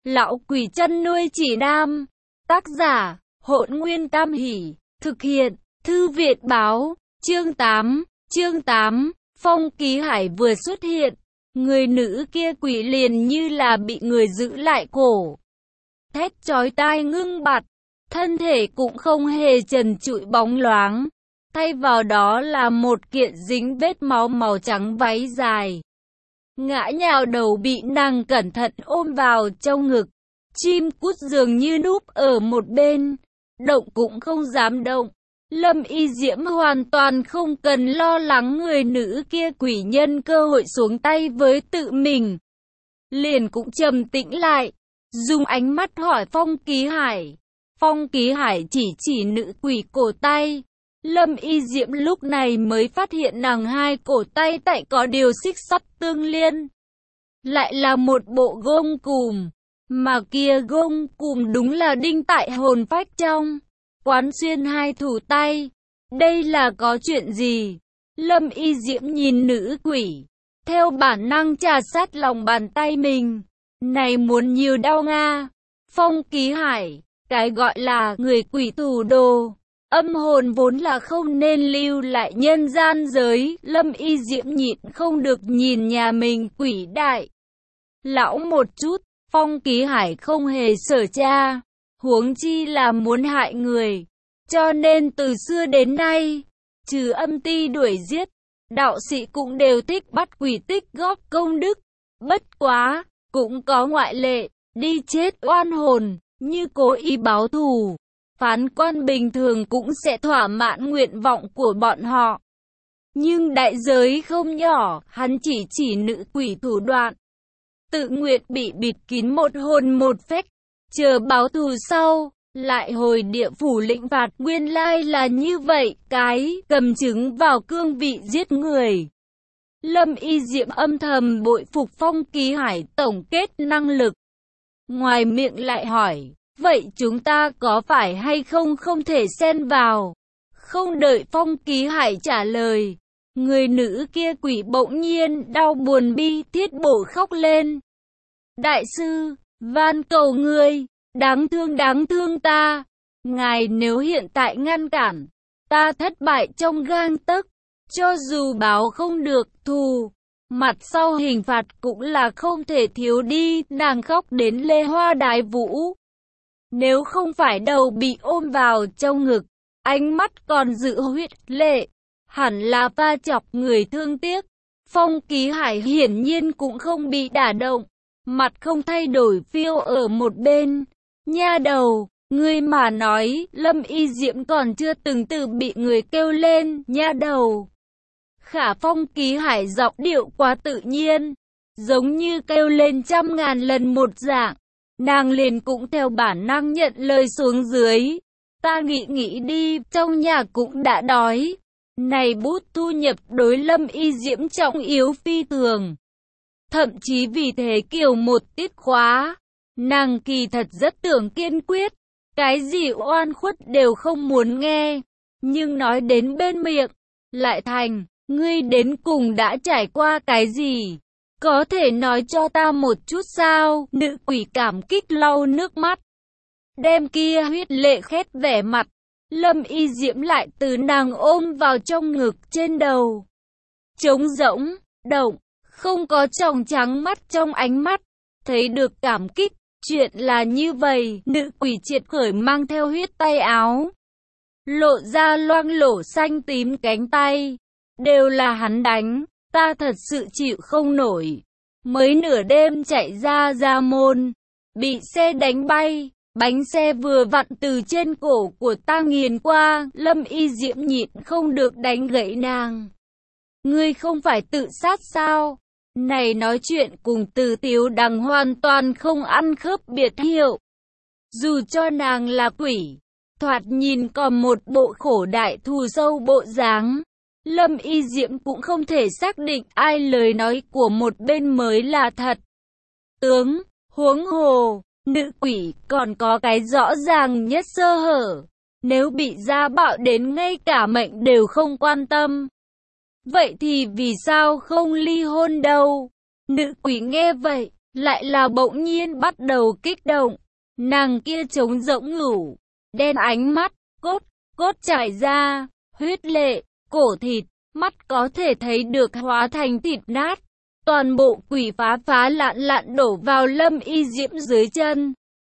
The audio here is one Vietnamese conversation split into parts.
Lão quỷ chăn nuôi chỉ nam. Tác giả, Hỗn Nguyên Tam Hỷ. Thực hiện, Thư viện báo. Chương 8. Phong Ký Hải vừa xuất hiện, người nữ kia quỷ liền như là bị người giữ lại cổ. Thét chói tai ngưng bặt, thân thể cũng không hề trần trụi bóng loáng. Thay vào đó là một kiện dính vết máu màu trắng váy dài. Ngã nhào đầu bị nàng cẩn thận ôm vào trong ngực. Chim cút dường như núp ở một bên, động cũng không dám động. Lâm Y Diễm hoàn toàn không cần lo lắng người nữ kia quỷ nhân cơ hội xuống tay với tự mình. Liền cũng trầm tĩnh lại, dùng ánh mắt hỏi Phong Ký Hải. Phong Ký Hải chỉ nữ quỷ cổ tay. Lâm Y Diễm lúc này mới phát hiện nàng hai cổ tay tại có điều xích sắt tương liên. Lại là một bộ gông cùm, mà kia gông cùm đúng là đinh tại hồn phách trong. Quán xuyên hai thủ tay, đây là có chuyện gì? Lâm Y Diễm nhìn nữ quỷ, theo bản năng trà sát lòng bàn tay mình. Này muốn nhiều đau nga. Phong Ký Hải, cái gọi là người quỷ thủ đồ, âm hồn vốn là không nên lưu lại nhân gian giới. Lâm Y Diễm nhịn không được nhìn nhà mình quỷ đại lão một chút. Phong Ký Hải không hề sợ cha, huống chi là muốn hại người. Cho nên từ xưa đến nay, trừ âm ti đuổi giết, đạo sĩ cũng đều thích bắt quỷ tích góp công đức. Bất quá, cũng có ngoại lệ, đi chết oan hồn, như cố ý báo thù. Phán quan bình thường cũng sẽ thỏa mãn nguyện vọng của bọn họ. Nhưng đại giới không nhỏ, hắn chỉ nữ quỷ thủ đoạn. Tự nguyện bị bịt kín một hồn một phách, chờ báo thù sau, lại hồi địa phủ lĩnh phạt. Nguyên lai là như vậy, cái cầm chứng vào cương vị giết người. Lâm Y Diễm âm thầm bội phục Phong Ký Hải tổng kết năng lực. Ngoài miệng lại hỏi, vậy chúng ta có phải hay không thể xen vào? Không đợi Phong Ký Hải trả lời, người nữ kia quỷ bỗng nhiên đau buồn bi thiết bổ khóc lên. Đại sư, van cầu ngươi, đáng thương ta. Ngài nếu hiện tại ngăn cản, ta thất bại trong gang tấc. Cho dù báo không được thù, mặt sau hình phạt cũng là không thể thiếu đi. Nàng khóc đến lê hoa đái vũ. Nếu không phải đầu bị ôm vào trong ngực, ánh mắt còn giữ huyết lệ, hẳn là va chọc người thương tiếc. Phong Ký Hải hiển nhiên cũng không bị đả động, mặt không thay đổi phiêu ở một bên. Nha đầu, ngươi mà nói. Lâm Y Diễm còn chưa từng từ bị người kêu lên nha đầu. Khả Phong Ký Hải giọng điệu quá tự nhiên, giống như kêu lên trăm ngàn lần một dạng. Nàng liền cũng theo bản năng nhận lời xuống dưới. Ta nghĩ đi, trong nhà cũng đã đói. Này bút thu nhập đối Lâm Y Diễm trọng yếu phi thường. Thậm chí vì thế kiểu một tiết khóa, nàng kỳ thật rất tưởng kiên quyết. Cái gì oan khuất đều không muốn nghe. Nhưng nói đến bên miệng, lại thành, ngươi đến cùng đã trải qua cái gì? Có thể nói cho ta một chút sao? Nữ quỷ cảm kích lau nước mắt, đem kia huyết lệ khét vẻ mặt. Lâm Y Diễm lại từ nàng ôm vào trong ngực. Trên đầu trống rỗng, động, không có tròng trắng mắt trong ánh mắt. Thấy được cảm kích. Chuyện là như vậy, nữ quỷ triệt khởi mang theo huyết tay áo, lộ ra loang lổ xanh tím cánh tay. Đều là hắn đánh, ta thật sự chịu không nổi. Mới nửa đêm chạy ra môn, bị xe đánh bay, bánh xe vừa vặn từ trên cổ của ta nghiền qua. Lâm Y Diễm nhịn không được đánh gãy nàng. Ngươi không phải tự sát sao? Này nói chuyện cùng Từ Tiếu Đằng hoàn toàn không ăn khớp biệt hiệu. Dù cho nàng là quỷ, thoạt nhìn còn một bộ khổ đại thù sâu bộ dáng. Lâm Y Diễm cũng không thể xác định ai lời nói của một bên mới là thật. Huống hồ, nữ quỷ còn có cái rõ ràng nhất sơ hở. Nếu bị gia bạo đến ngay cả mệnh đều không quan tâm, vậy thì vì sao không ly hôn đâu? Nữ quỷ nghe vậy, lại là bỗng nhiên bắt đầu kích động. Nàng kia trống rỗng ngủ, đen ánh mắt, cốt chảy ra, huyết lệ, cổ thịt, mắt có thể thấy được hóa thành thịt nát. Toàn bộ quỷ phá lạn đổ vào Lâm Y Diễm dưới chân.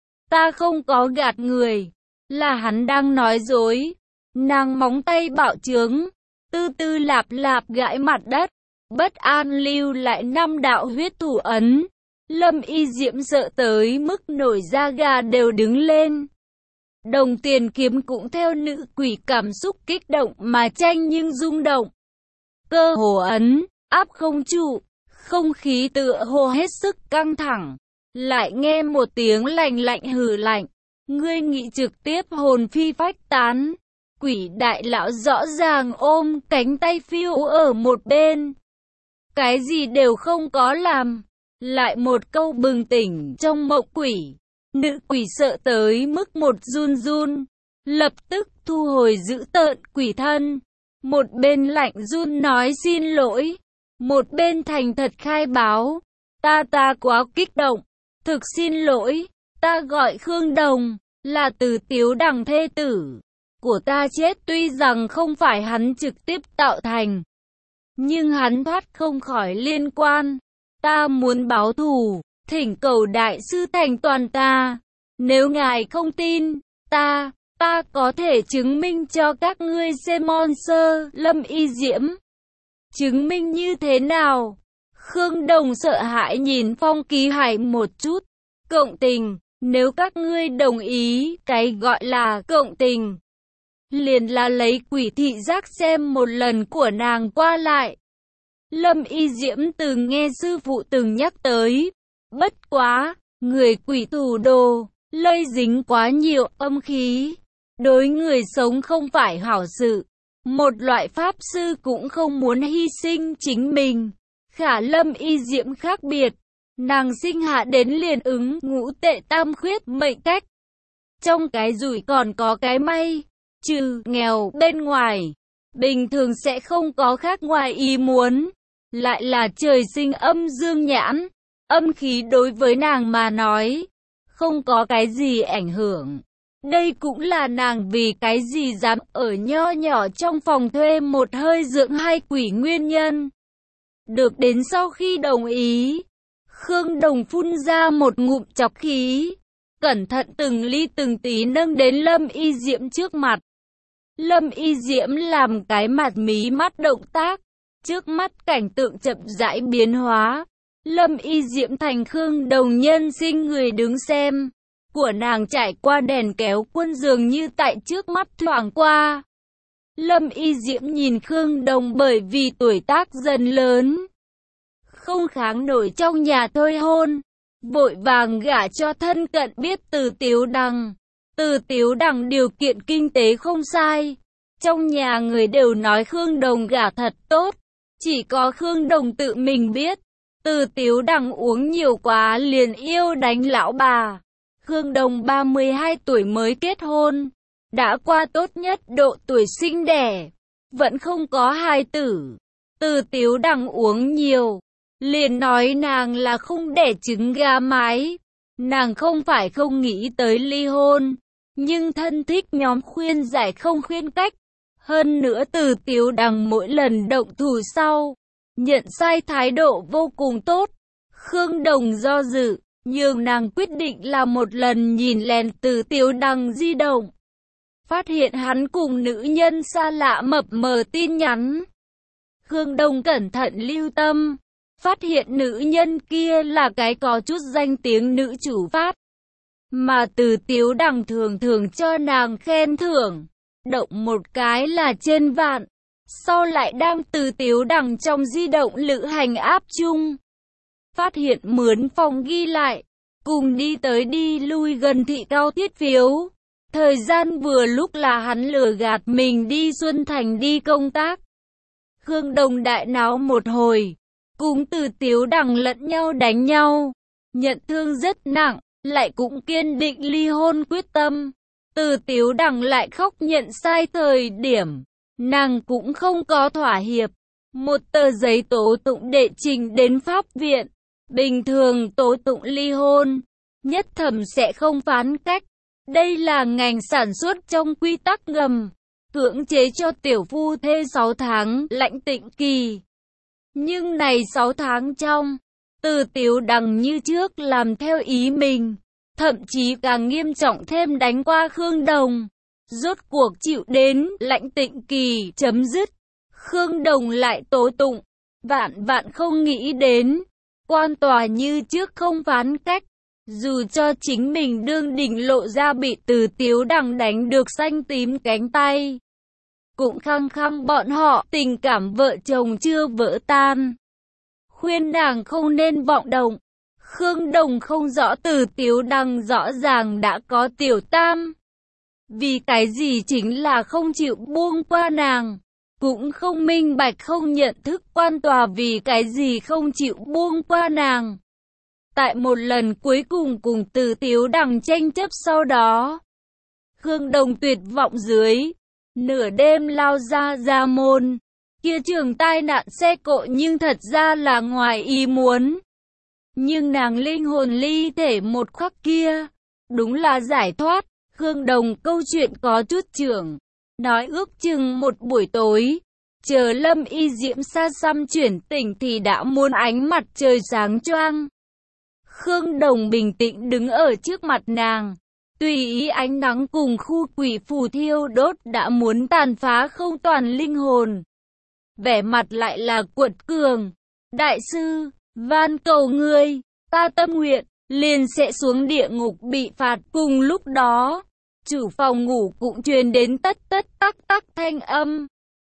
Ta không có gạt người, là hắn đang nói dối. Nàng móng tay bạo trướng, tư tư lạp gãi mặt đất, bất an lưu lại 5 đạo huyết thủ ấn. Lâm Y Diễm sợ tới mức nổi da gà đều đứng lên. Đồng Tiền kiếm cũng theo nữ quỷ cảm xúc kích động mà tranh nhưng rung động. Cơ hồ ấn, áp không trụ, không khí tựa hồ hết sức căng thẳng. Lại nghe một tiếng lạnh hừ lạnh. Ngươi nghĩ trực tiếp hồn phi phách tán. Quỷ đại lão rõ ràng ôm cánh tay phiêu ở một bên. Cái gì đều không có làm. Lại một câu bừng tỉnh trong mộng quỷ. Nữ quỷ sợ tới mức một run, lập tức thu hồi dữ tợn quỷ thân. Một bên lạnh run nói xin lỗi, một bên thành thật khai báo. Ta quá kích động, thực xin lỗi, ta gọi Khương Đồng, là Từ Tiếu Đằng thê tử của ta chết, tuy rằng không phải hắn trực tiếp tạo thành, nhưng hắn thoát không khỏi liên quan. Ta muốn báo thù, thỉnh cầu đại sư thành toàn ta. Nếu ngài không tin, ta có thể chứng minh cho các ngươi xem monster. Lâm Y Diễm. Chứng minh như thế nào? Khương Đồng sợ hãi nhìn Phong Ký Hải một chút. Cộng tình, nếu các ngươi đồng ý, cái gọi là cộng tình liền là lấy quỷ thị giác xem một lần của nàng qua lại. Lâm Y Diễm từng nghe sư phụ từng nhắc tới. Bất quá, người quỷ thủ đồ, lây dính quá nhiều âm khí. Đối người sống không phải hảo sự. Một loại pháp sư cũng không muốn hy sinh chính mình. Khả Lâm Y Diễm khác biệt. Nàng sinh hạ đến liền ứng ngũ tệ tam khuyết mệnh cách. Trong cái rủi còn có cái may. Trừ nghèo bên ngoài, bình thường sẽ không có khác ngoài ý muốn. Lại là trời sinh âm dương nhãn. Âm khí đối với nàng mà nói, không có cái gì ảnh hưởng. Đây cũng là nàng vì cái gì dám ở nho nhỏ trong phòng thuê một hơi dưỡng hai quỷ nguyên nhân. Được đến sau khi đồng ý, Khương Đồng phun ra một ngụm chọc khí, cẩn thận từng ly từng tí nâng đến Lâm Y Diễm trước mặt. Lâm Y Diễm làm cái mặt mí mắt động tác, trước mắt cảnh tượng chậm rãi biến hóa. Lâm Y Diễm thành Khương Đồng nhân sinh người đứng xem. Của nàng trải qua đèn kéo quân dường như tại trước mắt thoảng qua. Lâm Y Diễm nhìn Khương Đồng bởi vì tuổi tác dần lớn, không kháng nổi trong nhà thôi hôn, vội vàng gả cho thân cận biết Từ Tiếu Đằng. Từ Tiếu Đằng điều kiện kinh tế không sai. Trong nhà người đều nói Khương Đồng gả thật tốt. Chỉ có Khương Đồng tự mình biết. Từ Tiếu Đằng uống nhiều quá liền yêu đánh lão bà. Khương Đồng 32 tuổi mới kết hôn. Đã qua tốt nhất độ tuổi sinh đẻ. Vẫn không có hài tử. Từ Tiếu Đằng uống nhiều. Liền nói nàng là không đẻ trứng gà mái. Nàng không phải không nghĩ tới ly hôn. Nhưng thân thích nhóm khuyên giải không khuyên cách. Hơn nữa Từ Tiếu Đằng mỗi lần động thủ sau, nhận sai thái độ vô cùng tốt. Khương Đồng do dự, nhưng nàng quyết định là một lần nhìn lén Từ Tiếu Đằng di động. Phát hiện hắn cùng nữ nhân xa lạ mập mờ tin nhắn. Khương Đồng cẩn thận lưu tâm, phát hiện nữ nhân kia là cái có chút danh tiếng nữ chủ phát. Mà Từ Tiếu Đằng thường thường cho nàng khen thưởng. Động một cái là trên vạn. Sau lại đang Từ Tiếu Đằng trong di động lữ hành áp chung. Phát hiện mướn phòng ghi lại. Cùng đi tới đi lui gần thị cao thiết phiếu. Thời gian vừa lúc là hắn lừa gạt mình đi Xuân Thành đi công tác. Khương Đồng đại náo một hồi. Cùng Từ Tiếu Đằng lẫn nhau đánh nhau. Nhận thương rất nặng. Lại cũng kiên định ly hôn quyết tâm. Từ Tiếu Đằng lại khóc nhận sai thời điểm. Nàng cũng không có thỏa hiệp. Một tờ giấy tố tụng đệ trình đến pháp viện. Bình thường tố tụng ly hôn, nhất thẩm sẽ không phán cách. Đây là ngành sản xuất trong quy tắc ngầm, cưỡng chế cho tiểu phu thê 6 tháng lãnh tịnh kỳ. Nhưng này 6 tháng trong, Từ Tiếu Đằng như trước làm theo ý mình, thậm chí càng nghiêm trọng thêm đánh qua Khương Đồng. Rốt cuộc chịu đến lãnh tịnh kỳ chấm dứt, Khương Đồng lại tố tụng, vạn vạn không nghĩ đến, quan tòa như trước không phán cách. Dù cho chính mình đương đỉnh lộ ra bị Từ Tiếu Đằng đánh được xanh tím cánh tay, cũng khăng khăng bọn họ tình cảm vợ chồng chưa vỡ tan, khuyên nàng không nên vọng động. Khương Đồng không rõ Từ Tiếu Đằng rõ ràng đã có tiểu tam, vì cái gì chính là không chịu buông qua nàng, cũng không minh bạch không nhận thức quan tòa vì cái gì không chịu buông qua nàng. Tại một lần cuối cùng cùng Từ Tiếu Đằng tranh chấp sau đó, Khương Đồng tuyệt vọng dưới, nửa đêm lao ra môn. Kia trường tai nạn xe cộ nhưng thật ra là ngoài ý muốn. Nhưng nàng linh hồn ly thể một khắc kia, đúng là giải thoát. Khương Đồng câu chuyện có chút trưởng, nói ước chừng một buổi tối, chờ Lâm Y Diễm xa xăm chuyển tỉnh thì đã muôn ánh mặt trời sáng choang. Khương Đồng bình tĩnh đứng ở trước mặt nàng, tùy ý ánh nắng cùng khu quỷ phù thiêu đốt đã muốn tàn phá không toàn linh hồn. Vẻ mặt lại là cuột cường. Đại sư, van cầu ngươi, ta tâm nguyện, liền sẽ xuống địa ngục bị phạt. Cùng lúc đó, chủ phòng ngủ cũng truyền đến tất tắc thanh âm.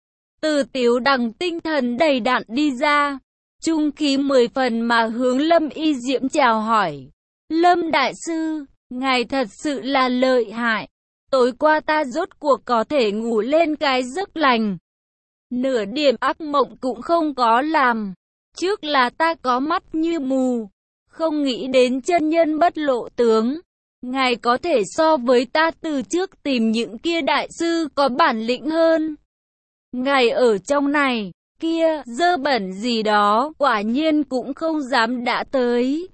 Từ Tiếu Đằng tinh thần đầy đặn đi ra, trung khí 10 phần mà hướng Lâm Y Diễm chào hỏi. Lâm đại sư, ngài thật sự là lợi hại. Tối qua ta rốt cuộc có thể ngủ lên cái giấc lành. Nửa điểm ác mộng cũng không có làm. Trước là ta có mắt như mù, không nghĩ đến chân nhân bất lộ tướng. Ngài có thể so với ta từ trước tìm những kia đại sư có bản lĩnh hơn. Ngài ở trong này, kia, dơ bẩn gì đó, quả nhiên cũng không dám đã tới.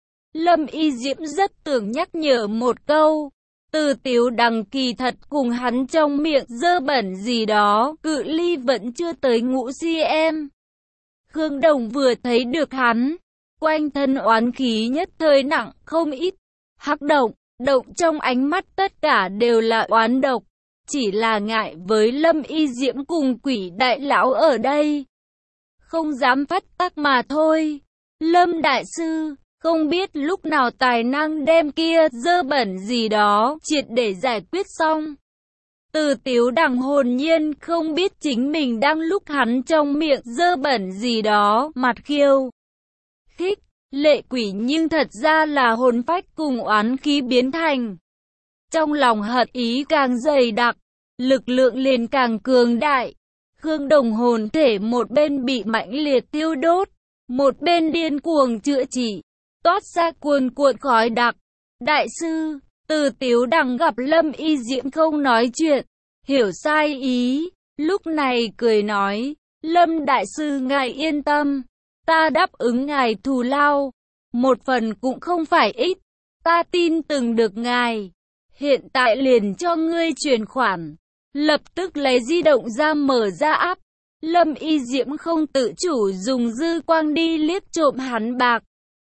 Lâm Y Diễm rất tưởng nhắc nhở một câu. Từ Tiếu Đằng kỳ thật cùng hắn trong miệng dơ bẩn gì đó, cự ly vẫn chưa tới ngũ cm. Khương Đồng vừa thấy được hắn, quanh thân oán khí nhất thời nặng không ít. Hắc động trong ánh mắt tất cả đều là oán độc, chỉ là ngại với Lâm Y Diễm cùng quỷ đại lão ở đây, không dám phát tác mà thôi. Lâm đại sư, không biết lúc nào tài năng đem kia dơ bẩn gì đó triệt để giải quyết xong. Từ Tiếu Đằng hồn nhiên không biết chính mình đang lúc hắn trong miệng dơ bẩn gì đó, mặt khiêu khích, lệ quỷ nhưng thật ra là hồn phách cùng oán khí biến thành. Trong lòng hận ý càng dày đặc, lực lượng liền càng cường đại. Khương Đồng hồn thể một bên bị mãnh liệt tiêu đốt, một bên điên cuồng chữa trị, toát ra cuồn cuộn khói đặc. Đại sư, Từ Tiếu Đằng gặp Lâm Y Diễm không nói chuyện, hiểu sai ý, lúc này cười nói, Lâm đại sư ngài yên tâm, ta đáp ứng ngài thù lao, một phần cũng không phải ít, ta tin từng được ngài, hiện tại liền cho ngươi chuyển khoản. Lập tức lấy di động ra mở ra app. Lâm Y Diễm không tự chủ dùng dư quang đi liếc trộm hắn bạc.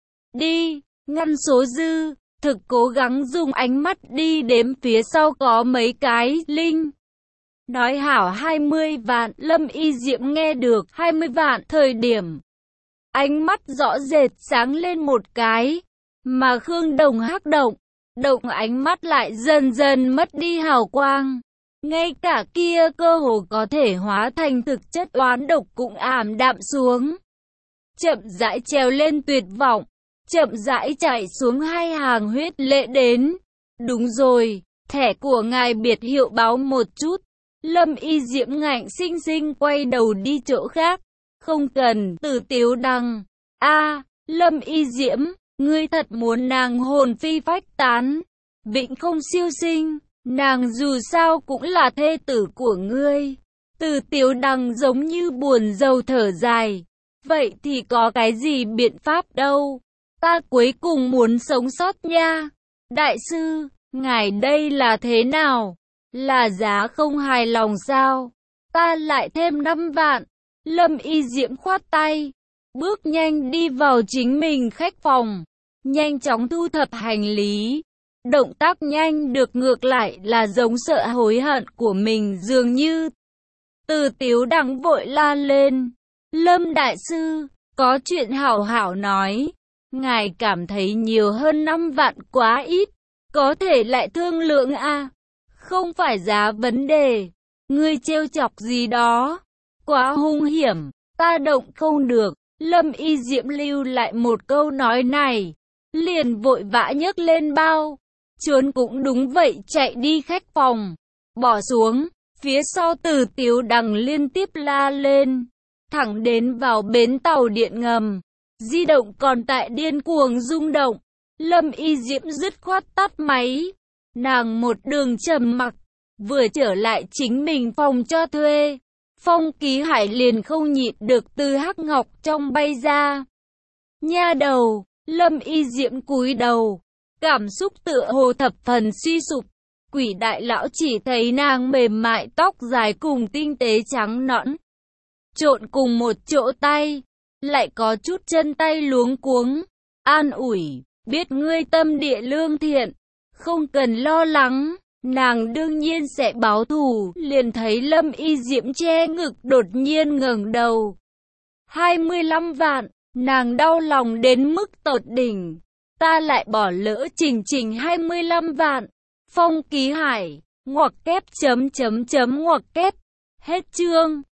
Đi, ngăn số dư, thực cố gắng dùng ánh mắt đi đếm phía sau có mấy cái linh. Nói hảo 20 vạn, Lâm Y Diễm nghe được 20 vạn thời điểm. Ánh mắt rõ rệt sáng lên một cái, mà Khương Đồng hắc động ánh mắt lại dần dần mất đi hào quang. Ngay cả kia cơ hồ có thể hóa thành thực chất oán độc cũng ảm đạm xuống. Chậm rãi trèo lên tuyệt vọng, chậm rãi chạy xuống hai hàng huyết lệ đến. Đúng rồi, thẻ của ngài biệt hiệu báo một chút. Lâm Y Diễm ngạnh sinh sinh quay đầu đi chỗ khác. Không cần. Từ Tiếu Đằng. Lâm Y Diễm, ngươi thật muốn nàng hồn phi phách tán, vĩnh không siêu sinh. Nàng dù sao cũng là thê tử của ngươi. Từ Tiếu Đằng giống như buồn rầu thở dài. Vậy thì có cái gì biện pháp đâu? Ta cuối cùng muốn sống sót nha. Đại sư, ngài đây là thế nào? Là giá không hài lòng sao? Ta lại thêm 5 vạn. Lâm Y Diễm khoát tay, bước nhanh đi vào chính mình khách phòng, nhanh chóng thu thập hành lý. Động tác nhanh được ngược lại là giống sợ hối hận của mình dường như. Từ Tiếu Đằng vội la lên, Lâm đại sư, có chuyện hảo hảo nói. Ngài cảm thấy nhiều hơn 5 vạn quá ít, có thể lại thương lượng à? Không phải giá vấn đề, ngươi trêu chọc gì đó, quá hung hiểm, ta động không được. Lâm Y Diễm lưu lại một câu nói này, liền vội vã nhấc lên bao, trốn cũng đúng vậy chạy đi khách phòng, bỏ xuống. Phía sau Từ Tiếu Đằng liên tiếp la lên, thẳng đến vào bến tàu điện ngầm. Di động còn tại điên cuồng rung động. Lâm Y Diễm dứt khoát tắt máy. Nàng một đường trầm mặc, vừa trở lại chính mình phòng cho thuê. Phong Ký Hải liền không nhịn được từ hắc ngọc trong bay ra. Nha đầu, Lâm Y Diễm cúi đầu, cảm xúc tựa hồ thập phần suy sụp. Quỷ đại lão chỉ thấy nàng mềm mại tóc dài cùng tinh tế trắng nõn, trộn cùng một chỗ tay, lại có chút chân tay luống cuống, an ủi, biết ngươi tâm địa lương thiện, không cần lo lắng, nàng đương nhiên sẽ báo thù. Liền thấy Lâm Y Diễm che ngực đột nhiên ngẩng đầu. 25 vạn, nàng đau lòng đến mức tột đỉnh, ta lại bỏ lỡ Trình 25 vạn. Phong Ký Hải, ngoặc kép chấm chấm chấm ngoặc kép, hết chương.